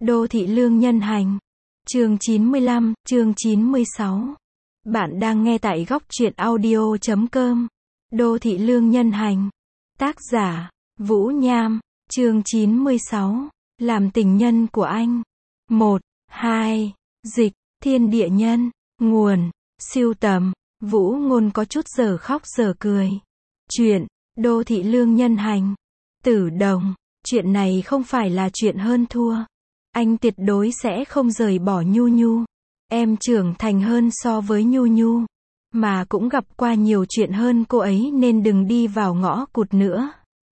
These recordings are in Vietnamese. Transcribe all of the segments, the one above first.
Đô thị lương nhân hành. Chương 95, chương 96. Bạn đang nghe tại góc truyện audio.com. Đô thị lương nhân hành. Tác giả, Vũ Nham. Chương 96. Làm tình nhân của anh. 1, 2. Dịch, thiên địa nhân. Nguồn, sưu tầm, Vũ Ngôn có chút giờ khóc giờ cười. Chuyện, đô thị lương nhân hành. Tử Đồng, chuyện này không phải là chuyện hơn thua. Anh tuyệt đối sẽ không rời bỏ Nhu Nhu. Em trưởng thành hơn so với Nhu Nhu, mà cũng gặp qua nhiều chuyện hơn cô ấy nên đừng đi vào ngõ cụt nữa.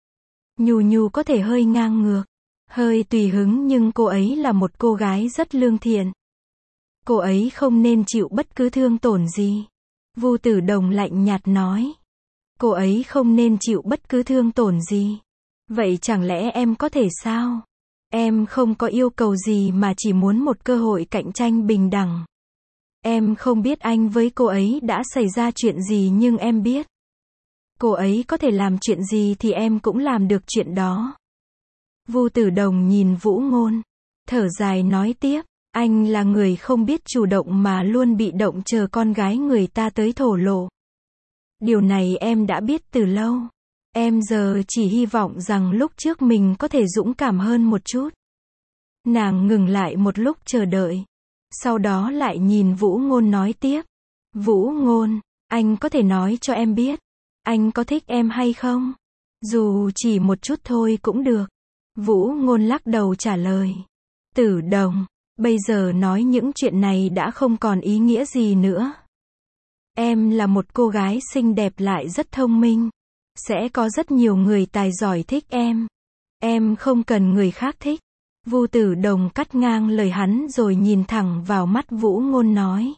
Nhu Nhu có thể hơi ngang ngược, hơi tùy hứng nhưng cô ấy là một cô gái rất lương thiện. Cô ấy không nên chịu bất cứ thương tổn gì. Vu Tử Đồng lạnh nhạt nói. Cô ấy không nên chịu bất cứ thương tổn gì. Vậy chẳng lẽ em có thể sao? Em không có yêu cầu gì mà chỉ muốn một cơ hội cạnh tranh bình đẳng. Em không biết anh với cô ấy đã xảy ra chuyện gì nhưng em biết. Cô ấy có thể làm chuyện gì thì em cũng làm được chuyện đó. Vu Tử Đồng nhìn Vũ Ngôn, thở dài nói tiếp, anh là người không biết chủ động mà luôn bị động chờ con gái người ta tới thổ lộ. Điều này em đã biết từ lâu. Em giờ chỉ hy vọng rằng lúc trước mình có thể dũng cảm hơn một chút. Nàng ngừng lại một lúc chờ đợi. Sau đó lại nhìn Vũ Ngôn nói tiếp. Vũ Ngôn, anh có thể nói cho em biết, anh có thích em hay không? Dù chỉ một chút thôi cũng được. Vũ Ngôn lắc đầu trả lời. Tử Đồng, bây giờ nói những chuyện này đã không còn ý nghĩa gì nữa. Em là một cô gái xinh đẹp lại rất thông minh. Sẽ có rất nhiều người tài giỏi thích em. Em không cần người khác thích. Vu Tử Đồng cắt ngang lời hắn rồi nhìn thẳng vào mắt Vũ Ngôn nói.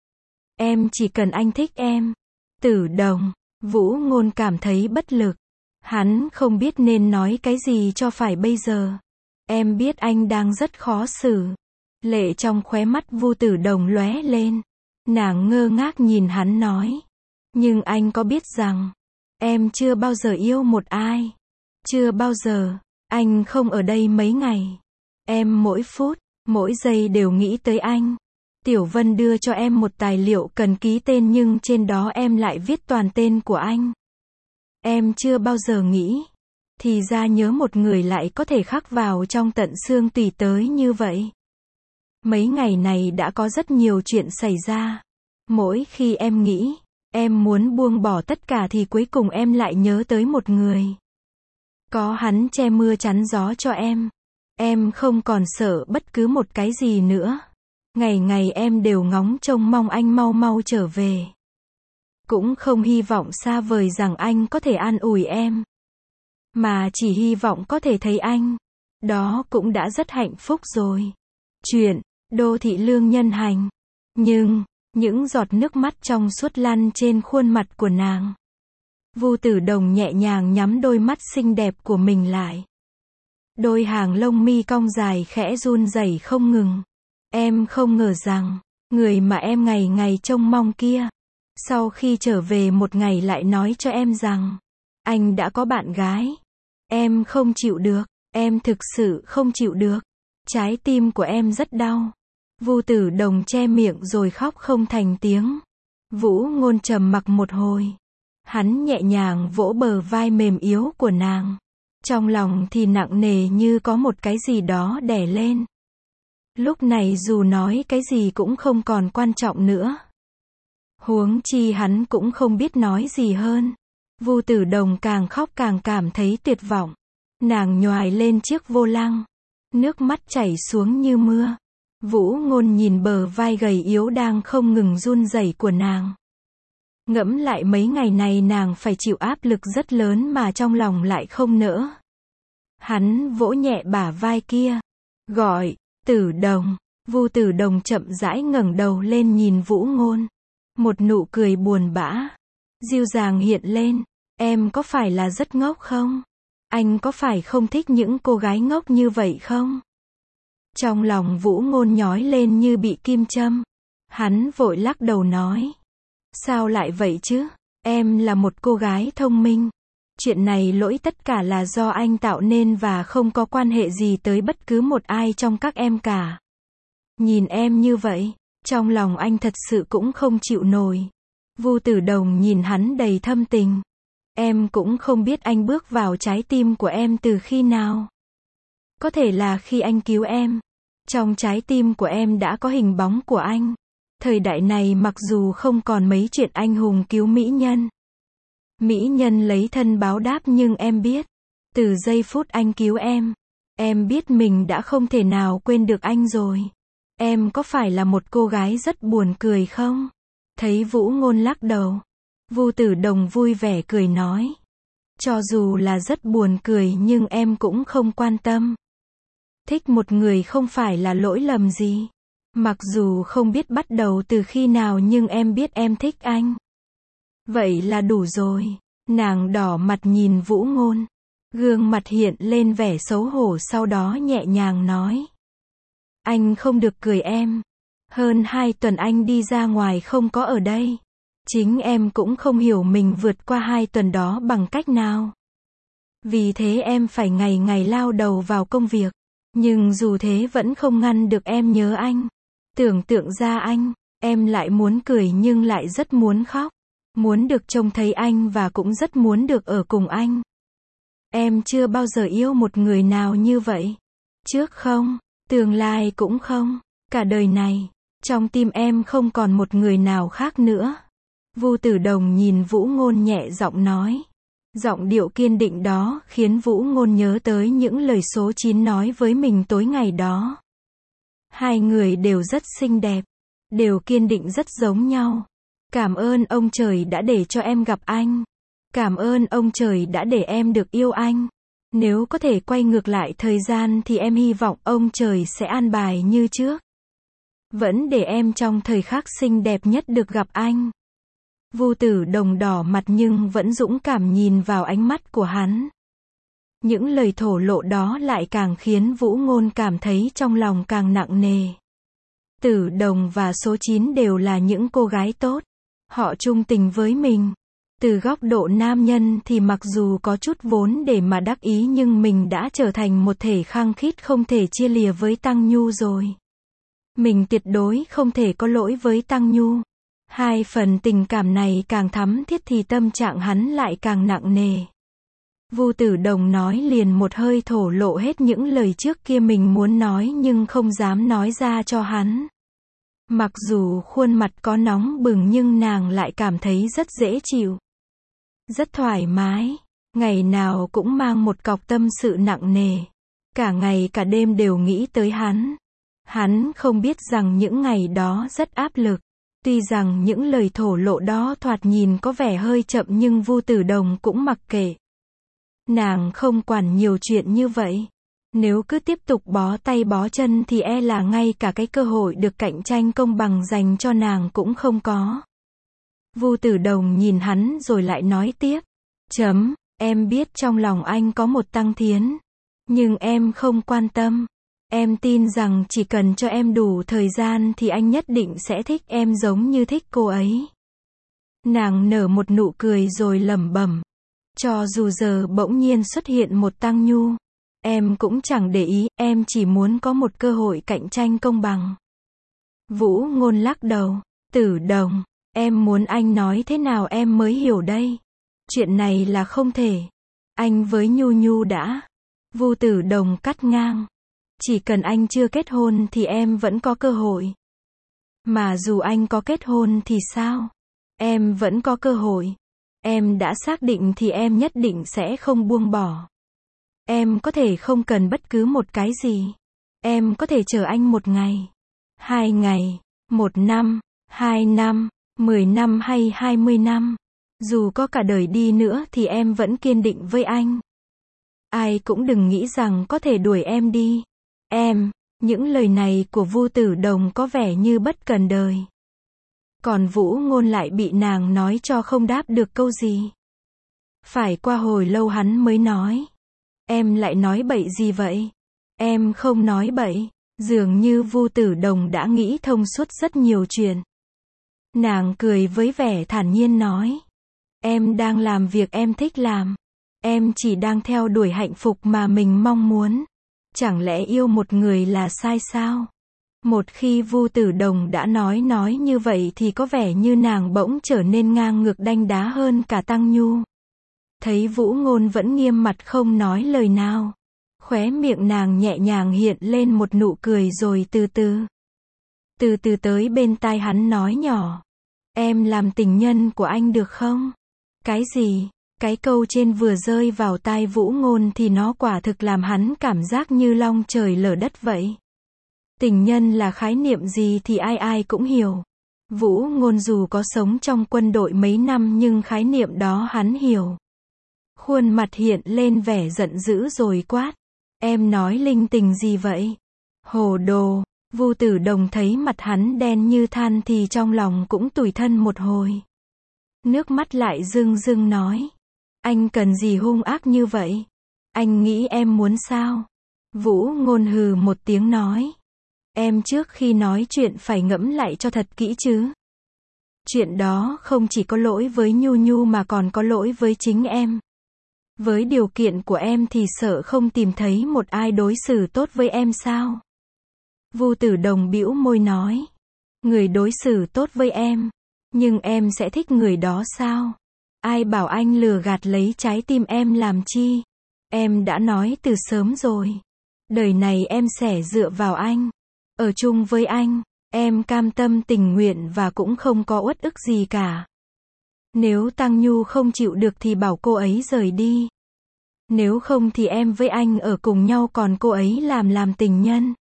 Em chỉ cần anh thích em. Tử Đồng, Vũ Ngôn cảm thấy bất lực. Hắn không biết nên nói cái gì cho phải bây giờ. Em biết anh đang rất khó xử. Lệ trong khóe mắt Vu Tử Đồng lóe lên. Nàng ngơ ngác nhìn hắn nói. Nhưng anh có biết rằng, em chưa bao giờ yêu một ai. Chưa bao giờ. Anh không ở đây mấy ngày. Em mỗi phút, mỗi giây đều nghĩ tới anh. Tiểu Vân đưa cho em một tài liệu cần ký tên nhưng trên đó em lại viết toàn tên của anh. Em chưa bao giờ nghĩ. Thì ra nhớ một người lại có thể khắc vào trong tận xương tủy tới như vậy. Mấy ngày này đã có rất nhiều chuyện xảy ra. Mỗi khi em nghĩ, em muốn buông bỏ tất cả thì cuối cùng em lại nhớ tới một người. Có hắn che mưa chắn gió cho em. Em không còn sợ bất cứ một cái gì nữa. Ngày ngày em đều ngóng trông mong anh mau mau trở về. Cũng không hy vọng xa vời rằng anh có thể an ủi em. Mà chỉ hy vọng có thể thấy anh. Đó cũng đã rất hạnh phúc rồi. Chuyện, đô thị lương nhân hành. Nhưng, những giọt nước mắt trong suốt lăn trên khuôn mặt của nàng. Vu Tử Đồng nhẹ nhàng nhắm đôi mắt xinh đẹp của mình lại. Đôi hàng lông mi cong dài khẽ run rẩy không ngừng. Em không ngờ rằng, người mà em ngày ngày trông mong kia, sau khi trở về một ngày lại nói cho em rằng, anh đã có bạn gái. Em không chịu được, em thực sự không chịu được. Trái tim của em rất đau. Vu Tử Đồng che miệng rồi khóc không thành tiếng. Vũ Ngôn trầm mặc một hồi. Hắn nhẹ nhàng vỗ bờ vai mềm yếu của nàng. Trong lòng thì nặng nề như có một cái gì đó đè lên. Lúc này dù nói cái gì cũng không còn quan trọng nữa. Huống chi hắn cũng không biết nói gì hơn. Vu Tử Đồng càng khóc càng cảm thấy tuyệt vọng. Nàng nhoài lên chiếc vô lăng. Nước mắt chảy xuống như mưa. Vũ Ngôn nhìn bờ vai gầy yếu đang không ngừng run rẩy của nàng. Ngẫm lại mấy ngày này nàng phải chịu áp lực rất lớn mà trong lòng lại không nỡ. Hắn vỗ nhẹ bả vai kia. Gọi, Tử Đồng. Vu Tử Đồng chậm rãi ngẩng đầu lên nhìn Vũ Ngôn. Một nụ cười buồn bã, dịu dàng hiện lên. Em có phải là rất ngốc không? Anh có phải không thích những cô gái ngốc như vậy không? Trong lòng Vũ Ngôn nhói lên như bị kim châm. Hắn vội lắc đầu nói. Sao lại vậy chứ? Em là một cô gái thông minh. Chuyện này lỗi tất cả là do anh tạo nên và không có quan hệ gì tới bất cứ một ai trong các em cả. Nhìn em như vậy, trong lòng anh thật sự cũng không chịu nổi. Vu Tử Đồng nhìn hắn đầy thâm tình. Em cũng không biết anh bước vào trái tim của em từ khi nào. Có thể là khi anh cứu em. Trong trái tim của em đã có hình bóng của anh. Thời đại này mặc dù không còn mấy chuyện anh hùng cứu mỹ nhân. Mỹ nhân lấy thân báo đáp nhưng em biết. Từ giây phút anh cứu em biết mình đã không thể nào quên được anh rồi. Em có phải là một cô gái rất buồn cười không? Thấy Vũ Ngôn lắc đầu. Vu Tử Đồng vui vẻ cười nói. Cho dù là rất buồn cười nhưng em cũng không quan tâm. Thích một người không phải là lỗi lầm gì. Mặc dù không biết bắt đầu từ khi nào nhưng em biết em thích anh. Vậy là đủ rồi. Nàng đỏ mặt nhìn Vũ Ngôn. Gương mặt hiện lên vẻ xấu hổ sau đó nhẹ nhàng nói. Anh không được cười em. Hơn 2 tuần anh đi ra ngoài không có ở đây. Chính em cũng không hiểu mình vượt qua 2 tuần đó bằng cách nào. Vì thế em phải ngày ngày lao đầu vào công việc. Nhưng dù thế vẫn không ngăn được em nhớ anh. Tưởng tượng ra anh, em lại muốn cười nhưng lại rất muốn khóc. Muốn được trông thấy anh và cũng rất muốn được ở cùng anh. Em chưa bao giờ yêu một người nào như vậy. Trước không, tương lai cũng không. Cả đời này, trong tim em không còn một người nào khác nữa. Vu Tử Đồng nhìn Vũ Ngôn nhẹ giọng nói. Giọng điệu kiên định đó khiến Vũ Ngôn nhớ tới những lời số 9 nói với mình tối ngày đó. Hai người đều rất xinh đẹp, đều kiên định rất giống nhau. Cảm ơn ông trời đã để cho em gặp anh. Cảm ơn ông trời đã để em được yêu anh. Nếu có thể quay ngược lại thời gian thì em hy vọng ông trời sẽ an bài như trước. Vẫn để em trong thời khắc xinh đẹp nhất được gặp anh. Vu Tử Đồng đỏ mặt nhưng vẫn dũng cảm nhìn vào ánh mắt của hắn. Những lời thổ lộ đó lại càng khiến Vũ Ngôn cảm thấy trong lòng càng nặng nề. Tử Đồng và số 9 đều là những cô gái tốt. Họ trung tình với mình. Từ góc độ nam nhân thì mặc dù có chút vốn để mà đắc ý nhưng mình đã trở thành một thể khăng khít không thể chia lìa với Tăng Nhu rồi. Mình tuyệt đối không thể có lỗi với Tăng Nhu. Hai phần tình cảm này càng thắm thiết thì tâm trạng hắn lại càng nặng nề. Vu Tử Đồng nói liền một hơi thổ lộ hết những lời trước kia mình muốn nói nhưng không dám nói ra cho hắn. Mặc dù khuôn mặt có nóng bừng nhưng nàng lại cảm thấy rất dễ chịu. Rất thoải mái. Ngày nào cũng mang một cọc tâm sự nặng nề. Cả ngày cả đêm đều nghĩ tới hắn. Hắn không biết rằng những ngày đó rất áp lực. Tuy rằng những lời thổ lộ đó thoạt nhìn có vẻ hơi chậm nhưng Vu Tử Đồng cũng mặc kệ. Nàng không quản nhiều chuyện như vậy. Nếu cứ tiếp tục bó tay bó chân thì e là ngay cả cái cơ hội được cạnh tranh công bằng dành cho nàng cũng không có. Vu Tử Đồng nhìn hắn rồi lại nói tiếp. Em biết trong lòng anh có một Tăng Thiến. Nhưng em không quan tâm. Em tin rằng chỉ cần cho em đủ thời gian thì anh nhất định sẽ thích em giống như thích cô ấy. Nàng nở một nụ cười rồi lẩm bẩm. Cho dù giờ bỗng nhiên xuất hiện một Tăng Nhu, em cũng chẳng để ý, em chỉ muốn có một cơ hội cạnh tranh công bằng. Vũ Ngôn lắc đầu. Tử Đồng, em muốn anh nói thế nào em mới hiểu đây? Chuyện này là không thể. Anh với Nhu Nhu đã. Vu Tử Đồng cắt ngang. Chỉ cần anh chưa kết hôn thì em vẫn có cơ hội. Mà dù anh có kết hôn thì sao? Em vẫn có cơ hội. Em đã xác định thì em nhất định sẽ không buông bỏ. Em có thể không cần bất cứ một cái gì. Em có thể chờ anh 1 ngày, 2 ngày, 1 năm, 2 năm, 10 năm hay 20 năm. Dù có cả đời đi nữa thì em vẫn kiên định với anh. Ai cũng đừng nghĩ rằng có thể đuổi em đi. Những lời này của Vu Tử Đồng có vẻ như bất cần đời. Còn Vũ Ngôn lại bị nàng nói cho không đáp được câu gì. Phải qua hồi lâu hắn mới nói. Em lại nói bậy gì vậy? Em không nói bậy. Dường như Vu Tử Đồng đã nghĩ thông suốt rất nhiều chuyện. Nàng cười với vẻ thản nhiên nói. Em đang làm việc em thích làm. Em chỉ đang theo đuổi hạnh phúc mà mình mong muốn. Chẳng lẽ yêu một người là sai sao? Một khi Vu Tử Đồng đã nói như vậy thì có vẻ như nàng bỗng trở nên ngang ngược đanh đá hơn cả Tăng Nhu. Thấy Vũ Ngôn vẫn nghiêm mặt không nói lời nào. Khóe miệng nàng nhẹ nhàng hiện lên một nụ cười rồi từ từ tới bên tai hắn nói nhỏ. Em làm tình nhân của anh được không? Cái gì? Cái câu trên vừa rơi vào tai Vũ Ngôn thì nó quả thực làm hắn cảm giác như long trời lở đất vậy. Tình nhân là khái niệm gì thì ai cũng hiểu. Vũ Ngôn dù có sống trong quân đội mấy năm nhưng khái niệm đó hắn hiểu. Khuôn mặt hiện lên vẻ giận dữ rồi quát. Em nói linh tinh gì vậy? Hồ đồ! Vu Tử Đồng thấy mặt hắn đen như than thì trong lòng cũng tủi thân một hồi. Nước mắt lại rưng rưng nói. Anh cần gì hung ác như vậy? Anh nghĩ em muốn sao? Vũ Ngôn hừ một tiếng nói. Em trước khi nói chuyện phải ngẫm lại cho thật kỹ chứ. Chuyện đó không chỉ có lỗi với Nhu Nhu mà còn có lỗi với chính em. Với điều kiện của em thì sợ không tìm thấy một ai đối xử tốt với em sao? Vu Tử Đồng bĩu môi nói. Người đối xử tốt với em. Nhưng em sẽ thích người đó sao? Ai bảo anh lừa gạt lấy trái tim em làm chi? Em đã nói từ sớm rồi. Đời này em sẽ dựa vào anh. Ở chung với anh. Em cam tâm tình nguyện và cũng không có uất ức gì cả. Nếu Tăng Nhu không chịu được thì bảo cô ấy rời đi. Nếu không thì em với anh ở cùng nhau còn cô ấy làm tình nhân.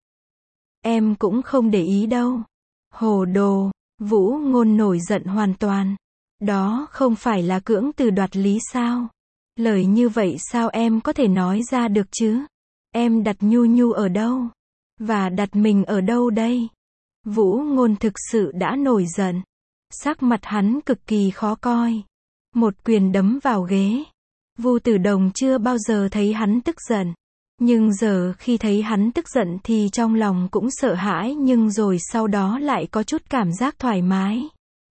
Em cũng không để ý đâu. Hồ đồ! Vũ Ngôn nổi giận hoàn toàn. Đó không phải là cưỡng từ đoạt lý sao? Lời như vậy sao em có thể nói ra được chứ? Em đặt Nhu Nhu ở đâu? Và đặt mình ở đâu đây? Vũ Ngôn thực sự đã nổi giận. Sắc mặt hắn cực kỳ khó coi. Một quyền đấm vào ghế. Vu Tử Đồng chưa bao giờ thấy hắn tức giận. Nhưng giờ khi thấy hắn tức giận thì trong lòng cũng sợ hãi nhưng rồi sau đó lại có chút cảm giác thoải mái.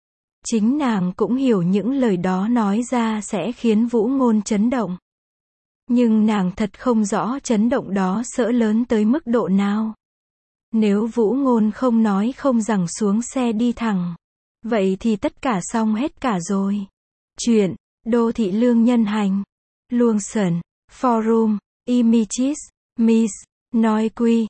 Chính nàng cũng hiểu những lời đó nói ra sẽ khiến Vũ Ngôn chấn động. Nhưng nàng thật không rõ chấn động đó sẽ lớn tới mức độ nào. Nếu Vũ Ngôn không nói không rằng xuống xe đi thẳng. Vậy thì tất cả xong hết cả rồi. Chuyện, đô thị lương nhân hành. Luông Forum, Images, Miss, Nói Quy,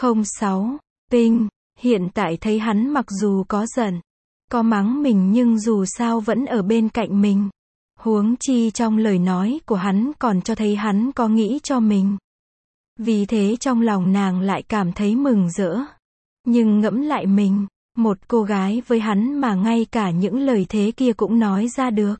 06, Ping, hiện tại thấy hắn mặc dù có giận, có mắng mình nhưng dù sao vẫn ở bên cạnh mình. Huống chi trong lời nói của hắn còn cho thấy hắn có nghĩ cho mình. Vì thế trong lòng nàng lại cảm thấy mừng rỡ. Nhưng ngẫm lại mình, một cô gái với hắn mà ngay cả những lời thế kia cũng nói ra được.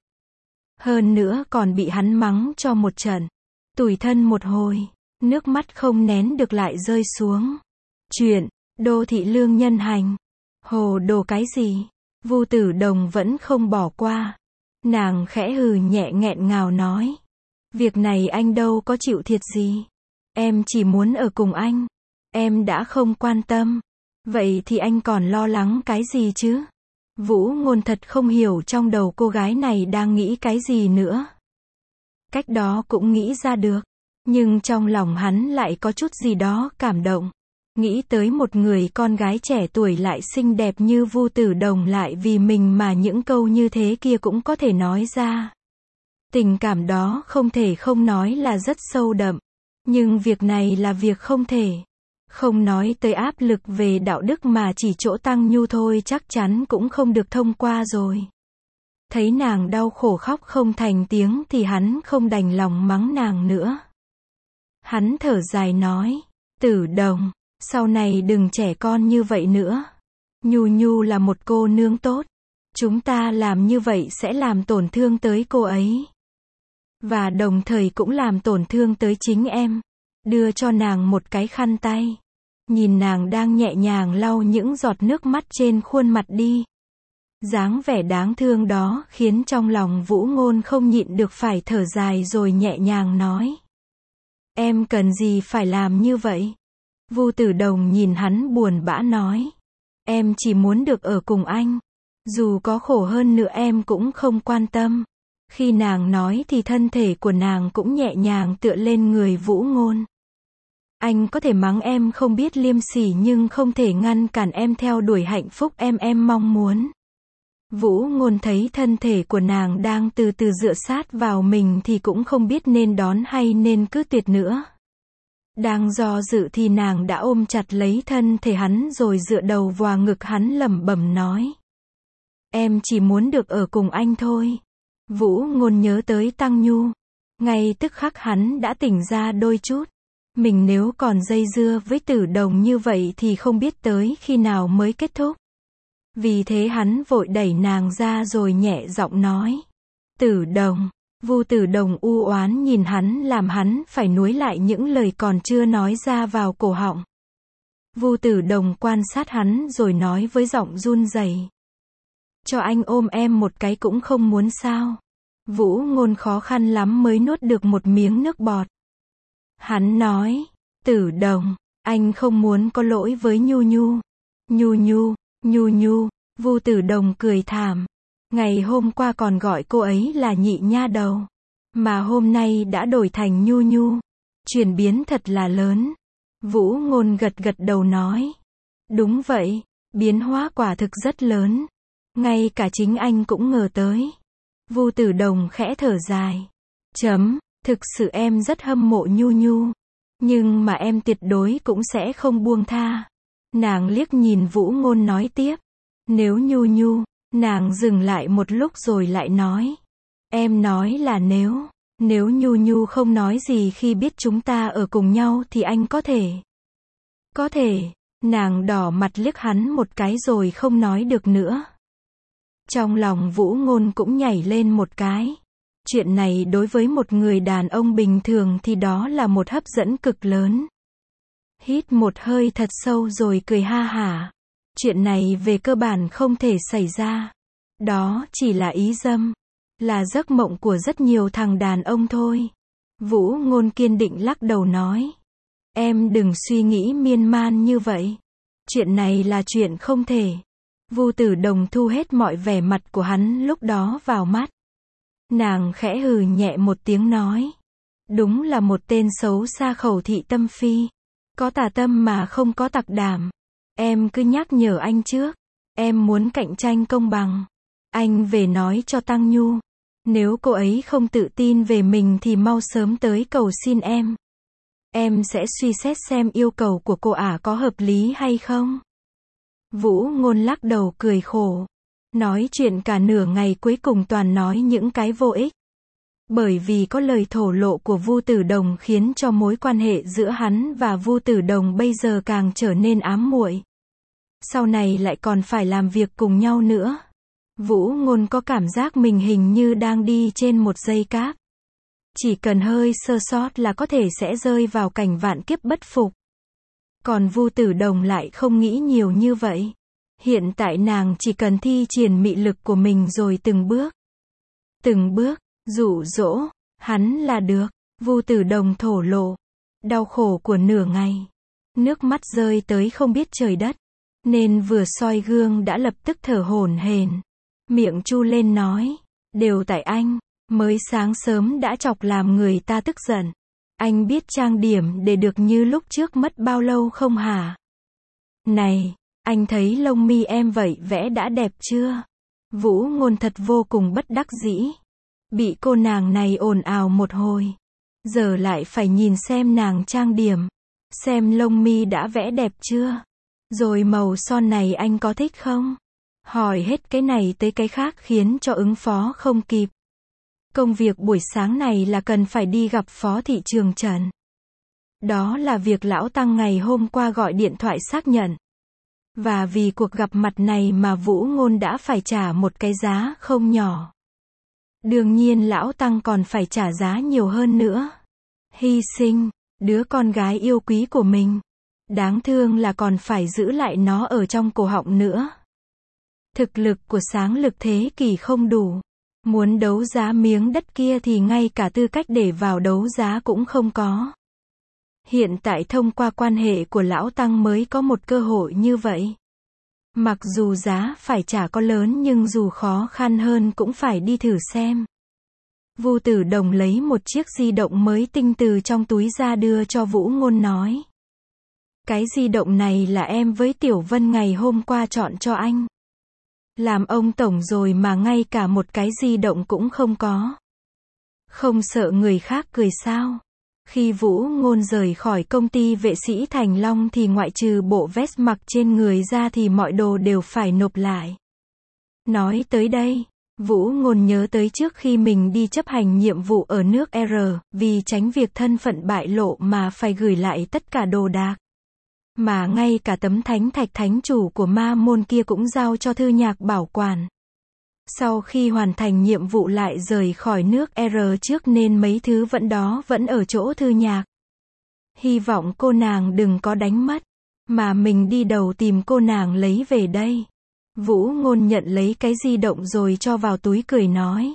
Hơn nữa còn bị hắn mắng cho một trận. Tủi thân một hồi, nước mắt không nén được lại rơi xuống. Chuyện, đô thị lương nhân hành. Hồ đồ cái gì? Vu Tử Đồng vẫn không bỏ qua. Nàng khẽ hừ nhẹ nghẹn ngào nói. Việc này anh đâu có chịu thiệt gì. Em chỉ muốn ở cùng anh. Em đã không quan tâm. Vậy thì anh còn lo lắng cái gì chứ? Vũ Ngôn thật không hiểu trong đầu cô gái này đang nghĩ cái gì nữa. Cách đó cũng nghĩ ra được. Nhưng trong lòng hắn lại có chút gì đó cảm động. Nghĩ tới một người con gái trẻ tuổi lại xinh đẹp như Vu Tử Đồng lại vì mình mà những câu như thế kia cũng có thể nói ra. Tình cảm đó không thể không nói là rất sâu đậm. Nhưng việc này là việc không thể. Không nói tới áp lực về đạo đức mà chỉ chỗ Tăng Nhu thôi chắc chắn cũng không được thông qua rồi. Thấy nàng đau khổ khóc không thành tiếng thì hắn không đành lòng mắng nàng nữa. Hắn thở dài nói, Tử Đồng, sau này đừng trẻ con như vậy nữa. Nhu Nhu là một cô nương tốt. Chúng ta làm như vậy sẽ làm tổn thương tới cô ấy. Và đồng thời cũng làm tổn thương tới chính em. Đưa cho nàng một cái khăn tay. Nhìn nàng đang nhẹ nhàng lau những giọt nước mắt trên khuôn mặt đi. Dáng vẻ đáng thương đó khiến trong lòng Vũ Ngôn không nhịn được phải thở dài rồi nhẹ nhàng nói. Em cần gì phải làm như vậy? Vu Tử Đồng nhìn hắn buồn bã nói. Em chỉ muốn được ở cùng anh. Dù có khổ hơn nữa em cũng không quan tâm. Khi nàng nói thì thân thể của nàng cũng nhẹ nhàng tựa lên người Vũ Ngôn. Anh có thể mắng em không biết liêm sỉ nhưng không thể ngăn cản em theo đuổi hạnh phúc em mong muốn. Vũ Ngôn thấy thân thể của nàng đang từ từ dựa sát vào mình thì cũng không biết nên đón hay nên cứ tuyệt nữa. Đang do dự thì nàng đã ôm chặt lấy thân thể hắn rồi dựa đầu vào ngực hắn lẩm bẩm nói. Em chỉ muốn được ở cùng anh thôi. Vũ Ngôn nhớ tới Tăng Nhu. Ngay tức khắc hắn đã tỉnh ra đôi chút. Mình nếu còn dây dưa với Tử Đồng như vậy thì không biết tới khi nào mới kết thúc. Vì thế hắn vội đẩy nàng ra rồi nhẹ giọng nói. Tử Đồng. Vu Tử Đồng u oán nhìn hắn làm hắn phải nuối lại những lời còn chưa nói ra vào cổ họng. Vu Tử Đồng quan sát hắn rồi nói với giọng run rẩy. Cho anh ôm em một cái cũng không muốn sao? Vũ Ngôn khó khăn lắm mới nuốt được một miếng nước bọt. Hắn nói, Tử Đồng, anh không muốn có lỗi với Nhu Nhu. Nhu Nhu, Vu Tử Đồng cười thảm. Ngày hôm qua còn gọi cô ấy là nhị nha đầu. Mà hôm nay đã đổi thành Nhu Nhu. Chuyển biến thật là lớn. Vũ Ngôn gật gật đầu nói. Đúng vậy, biến hóa quả thực rất lớn. Ngay cả chính anh cũng ngờ tới. Vu Tử Đồng khẽ thở dài. Thực sự em rất hâm mộ Nhu Nhu. Nhưng mà em tuyệt đối cũng sẽ không buông tha. Nàng liếc nhìn Vũ Ngôn nói tiếp. Nếu Nhu Nhu, nàng dừng lại một lúc rồi lại nói. Em nói là nếu Nhu Nhu không nói gì khi biết chúng ta ở cùng nhau thì anh có thể. Nàng đỏ mặt liếc hắn một cái rồi không nói được nữa. Trong lòng Vũ Ngôn cũng nhảy lên một cái. Chuyện này đối với một người đàn ông bình thường thì đó là một hấp dẫn cực lớn. Hít một hơi thật sâu rồi cười ha hả. Chuyện này về cơ bản không thể xảy ra. Đó chỉ là ý dâm. Là giấc mộng của rất nhiều thằng đàn ông thôi. Vũ Ngôn kiên định lắc đầu nói. Em đừng suy nghĩ miên man như vậy. Chuyện này là chuyện không thể. Vu Tử Đồng thu hết mọi vẻ mặt của hắn lúc đó vào mắt. Nàng khẽ hừ nhẹ một tiếng nói. Đúng là một tên xấu xa khẩu thị tâm phi. Có tà tâm mà không có tặc đảm. Em cứ nhắc nhở anh trước. Em muốn cạnh tranh công bằng. Anh về nói cho Tăng Nhu. Nếu cô ấy không tự tin về mình thì mau sớm tới cầu xin em. Em sẽ suy xét xem yêu cầu của cô ả có hợp lý hay không. Vũ Ngôn lắc đầu cười khổ. Nói chuyện cả nửa ngày cuối cùng toàn nói những cái vô ích. Bởi vì có lời thổ lộ của Vu Tử Đồng khiến cho mối quan hệ giữa hắn và Vu Tử Đồng bây giờ càng trở nên ám muội. Sau này lại còn phải làm việc cùng nhau nữa. Vũ Ngôn có cảm giác mình hình như đang đi trên một dây cáp. Chỉ cần hơi sơ sót là có thể sẽ rơi vào cảnh vạn kiếp bất phục. Còn Vu Tử Đồng lại không nghĩ nhiều như vậy. Hiện tại nàng chỉ cần thi triển mị lực của mình rồi từng bước, dụ dỗ, hắn là được. Vu Tử Đồng thổ lộ. Đau khổ của nửa ngày. Nước mắt rơi tới không biết trời đất. Nên vừa soi gương đã lập tức thở hổn hển. Miệng chu lên nói. Đều tại anh. Mới sáng sớm đã chọc làm người ta tức giận. Anh biết trang điểm để được như lúc trước mất bao lâu không hả? Này, anh thấy lông mi em vậy vẽ đã đẹp chưa? Vũ Ngôn thật vô cùng bất đắc dĩ. Bị cô nàng này ồn ào một hồi. Giờ lại phải nhìn xem nàng trang điểm. Xem lông mi đã vẽ đẹp chưa? Rồi màu son này anh có thích không? Hỏi hết cái này tới cái khác khiến cho ứng phó không kịp. Công việc buổi sáng này là cần phải đi gặp Phó Thị Trường Trần. Đó là việc lão Tăng ngày hôm qua gọi điện thoại xác nhận. Và vì cuộc gặp mặt này mà Vũ Ngôn đã phải trả một cái giá không nhỏ. Đương nhiên lão Tăng còn phải trả giá nhiều hơn nữa. Hy sinh đứa con gái yêu quý của mình. Đáng thương là còn phải giữ lại nó ở trong cổ họng nữa. Thực lực của Sáng Lực thế kỷ không đủ. Muốn đấu giá miếng đất kia thì ngay cả tư cách để vào đấu giá cũng không có. Hiện tại thông qua quan hệ của lão Tăng mới có một cơ hội như vậy. Mặc dù giá phải trả có lớn nhưng dù khó khăn hơn cũng phải đi thử xem. Vu Tử Đồng lấy một chiếc di động mới tinh từ trong túi ra đưa cho Vũ Ngôn nói. Cái di động này là em với Tiểu Vân ngày hôm qua chọn cho anh. Làm ông tổng rồi mà ngay cả một cái di động cũng không có. Không sợ người khác cười sao? Khi Vũ Ngôn rời khỏi công ty vệ sĩ Thành Long thì ngoại trừ bộ vest mặc trên người ra thì mọi đồ đều phải nộp lại. Nói tới đây, Vũ Ngôn nhớ tới trước khi mình đi chấp hành nhiệm vụ ở nước R, vì tránh việc thân phận bại lộ mà phải gửi lại tất cả đồ đạc. Mà ngay cả tấm thánh thạch thánh chủ của ma môn kia cũng giao cho Thư Nhạc bảo quản. Sau khi hoàn thành nhiệm vụ lại rời khỏi nước R trước nên mấy thứ vẫn ở chỗ Thư Nhạc. Hy vọng cô nàng đừng có đánh mất, mà mình đi đầu tìm cô nàng lấy về đây. Vũ Ngôn nhận lấy cái di động rồi cho vào túi cười nói.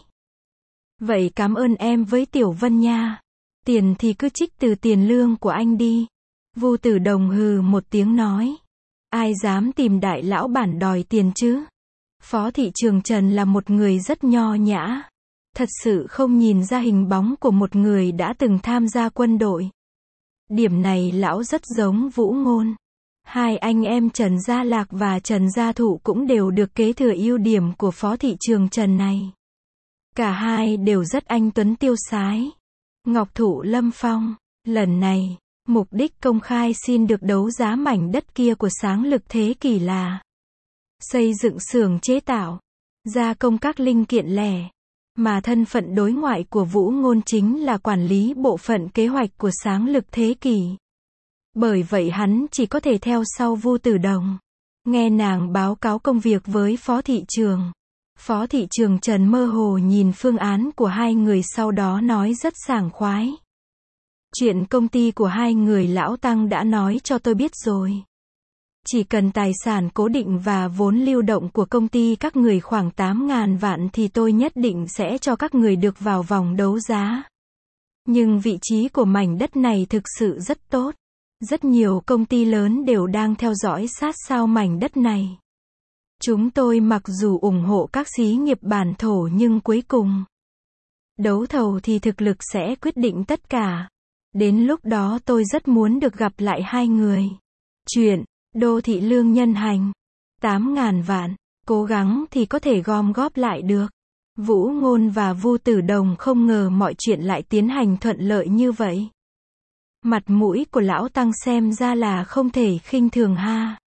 Vậy cảm ơn em với Tiểu Vân nha. Tiền thì cứ trích từ tiền lương của anh đi. Vu Tử Đồng hừ một tiếng nói. Ai dám tìm đại lão bản đòi tiền chứ? Phó thị trường Trần là một người rất nho nhã. Thật sự không nhìn ra hình bóng của một người đã từng tham gia quân đội. Điểm này lão rất giống Vũ Ngôn. Hai anh em Trần Gia Lạc và Trần Gia Thụ cũng đều được kế thừa ưu điểm của phó thị trường Trần này. Cả hai đều rất anh tuấn tiêu sái. Ngọc Thụ Lâm Phong, lần này, mục đích công khai xin được đấu giá mảnh đất kia của Sáng Lực Thế Kỷ là xây dựng xưởng chế tạo, gia công các linh kiện lẻ. Mà thân phận đối ngoại của Vũ Ngôn chính là quản lý bộ phận kế hoạch của Sáng Lực Thế Kỷ. Bởi vậy hắn chỉ có thể theo sau Vu Tử Đồng. Nghe nàng báo cáo công việc với phó thị trường. Phó thị trường Trần mơ hồ nhìn phương án của hai người sau đó nói rất sảng khoái. Chuyện công ty của hai người lão Tăng đã nói cho tôi biết rồi. Chỉ cần tài sản cố định và vốn lưu động của công ty các người khoảng 8.000 vạn thì tôi nhất định sẽ cho các người được vào vòng đấu giá. Nhưng vị trí của mảnh đất này thực sự rất tốt. Rất nhiều công ty lớn đều đang theo dõi sát sao mảnh đất này. Chúng tôi mặc dù ủng hộ các xí nghiệp bản thổ nhưng cuối cùng, đấu thầu thì thực lực sẽ quyết định tất cả. Đến lúc đó tôi rất muốn được gặp lại hai người. Chuyện, Đô Thị Lương Nhân Hành. 8.000 vạn, cố gắng thì có thể gom góp lại được. Vũ Ngôn và Vu Tử Đồng không ngờ mọi chuyện lại tiến hành thuận lợi như vậy. Mặt mũi của lão Tăng xem ra là không thể khinh thường ha.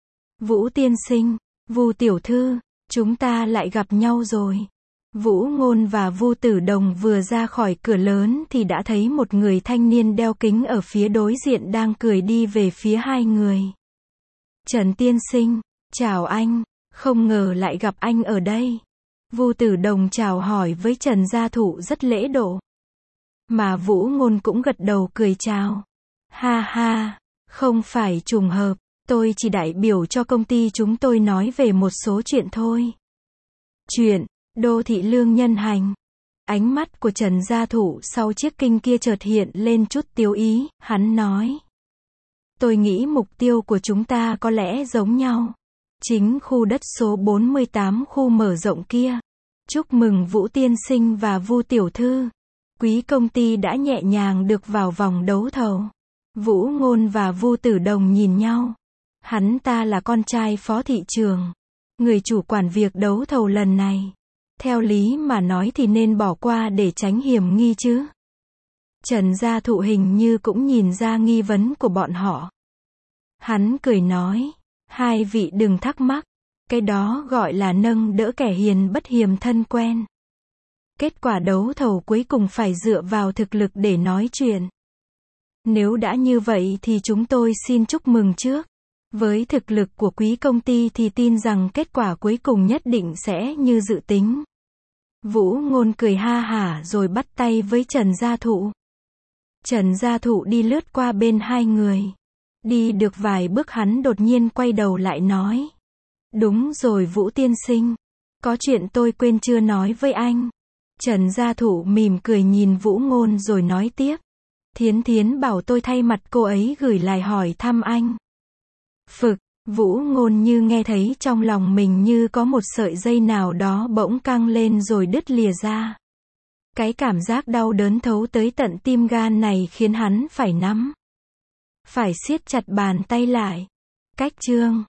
Vũ tiên sinh, Vu tiểu thư, chúng ta lại gặp nhau rồi. Vũ Ngôn và Vu Tử Đồng vừa ra khỏi cửa lớn thì đã thấy một người thanh niên đeo kính ở phía đối diện đang cười đi về phía hai người. Trần tiên sinh, chào anh, không ngờ lại gặp anh ở đây. Vu Tử Đồng chào hỏi với Trần Gia Thụ rất lễ độ. Mà Vũ Ngôn cũng gật đầu cười chào. Ha ha, không phải trùng hợp, tôi chỉ đại biểu cho công ty chúng tôi nói về một số chuyện thôi. Chuyện, Đô Thị Lương Nhân Hành. Ánh mắt của Trần Gia Thụ sau chiếc kinh kia chợt hiện lên chút tiêu ý, hắn nói. Tôi nghĩ mục tiêu của chúng ta có lẽ giống nhau. Chính khu đất số 48 khu mở rộng kia. Chúc mừng Vũ tiên sinh và Vu tiểu thư. Quý công ty đã nhẹ nhàng được vào vòng đấu thầu. Vũ Ngôn và Vu Tử Đồng nhìn nhau. Hắn ta là con trai phó thị trường, người chủ quản việc đấu thầu lần này. Theo lý mà nói thì nên bỏ qua để tránh hiểm nghi chứ. Trần Gia Thụ hình như cũng nhìn ra nghi vấn của bọn họ. Hắn cười nói, hai vị đừng thắc mắc, cái đó gọi là nâng đỡ kẻ hiền bất hiềm thân quen. Kết quả đấu thầu cuối cùng phải dựa vào thực lực để nói chuyện. Nếu đã như vậy thì chúng tôi xin chúc mừng trước. Với thực lực của quý công ty thì tin rằng kết quả cuối cùng nhất định sẽ như dự tính. Vũ Ngôn cười ha hả rồi bắt tay với Trần Gia Thụ. Trần Gia Thụ đi lướt qua bên hai người. Đi được vài bước hắn đột nhiên quay đầu lại nói. Đúng rồi Vũ tiên sinh. Có chuyện tôi quên chưa nói với anh. Trần Gia Thụ mỉm cười nhìn Vũ Ngôn rồi nói tiếp. Thiến Thiến bảo tôi thay mặt cô ấy gửi lại hỏi thăm anh. Phực, Vũ Ngôn như nghe thấy trong lòng mình như có một sợi dây nào đó bỗng căng lên rồi đứt lìa ra. Cái cảm giác đau đớn thấu tới tận tim gan này khiến hắn phải siết chặt bàn tay lại. Cách chương